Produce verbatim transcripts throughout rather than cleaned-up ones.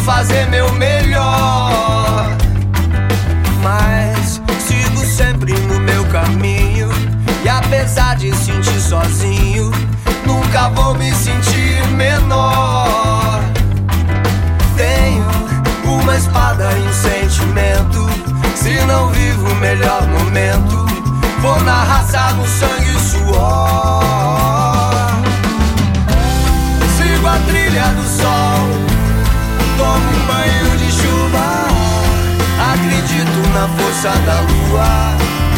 fazer meu melhor, mas sigo sempre no meu caminho. E apesar de sentir sozinho, nunca vou me sentir menor. Tenho uma espada e um sentimento. Se não vivo o melhor momento, vou na raça, no sangue e suor. Sigo a trilha do sol, tomo um banho de chuva, acredito na força da lua.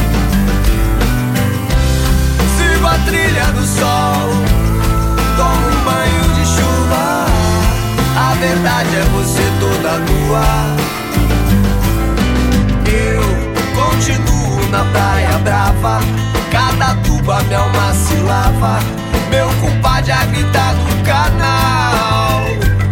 Sigo a trilha do sol, tomo um banho de chuva, a verdade é você toda nua. Eu continuo na praia brava, cada tuba minha alma se lava, meu compadre a gritar do canal.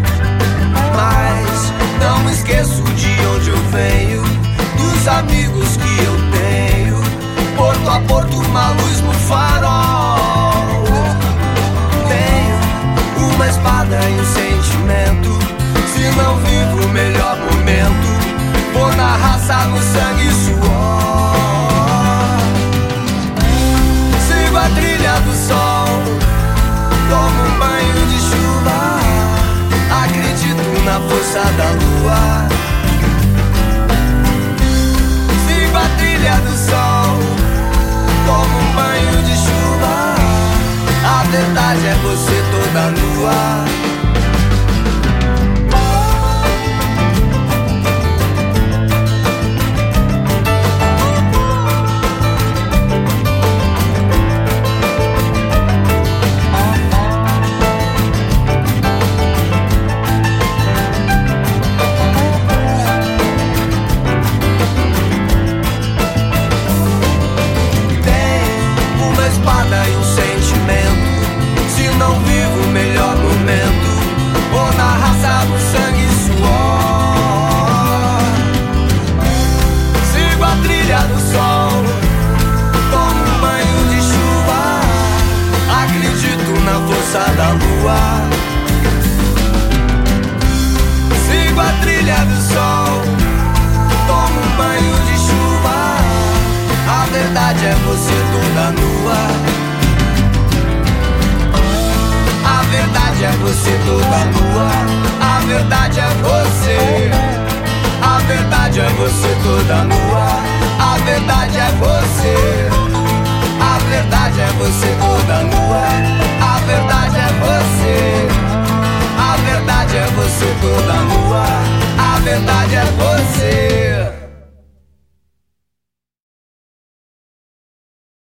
Mas não me esqueço de onde eu venho, dos amigos que eu tenho, porto a porto uma luz no farol. Tenho uma espada e um sentimento. Se não vivo o melhor momento, vou na raça, no sangue e suor. Sigo a trilha do sol, tomo um banho de chuva, acredito na força da lua. Sigo a trilha do sol, tomo um banho de chuva, a verdade é você toda nua. E um sentimento. Se não vivo o melhor momento, vou na raça, no sangue e suor. Sigo a trilha do sol, tomo um banho de chuva, acredito na força da lua. Sigo a trilha do sol, tomo um banho de chuva, a verdade é você toda nua. A verdade é você toda nua. A verdade é você. A verdade é você toda nua. A verdade é você. A verdade é você toda nua. A verdade é você. A verdade é você toda nua. A verdade é você.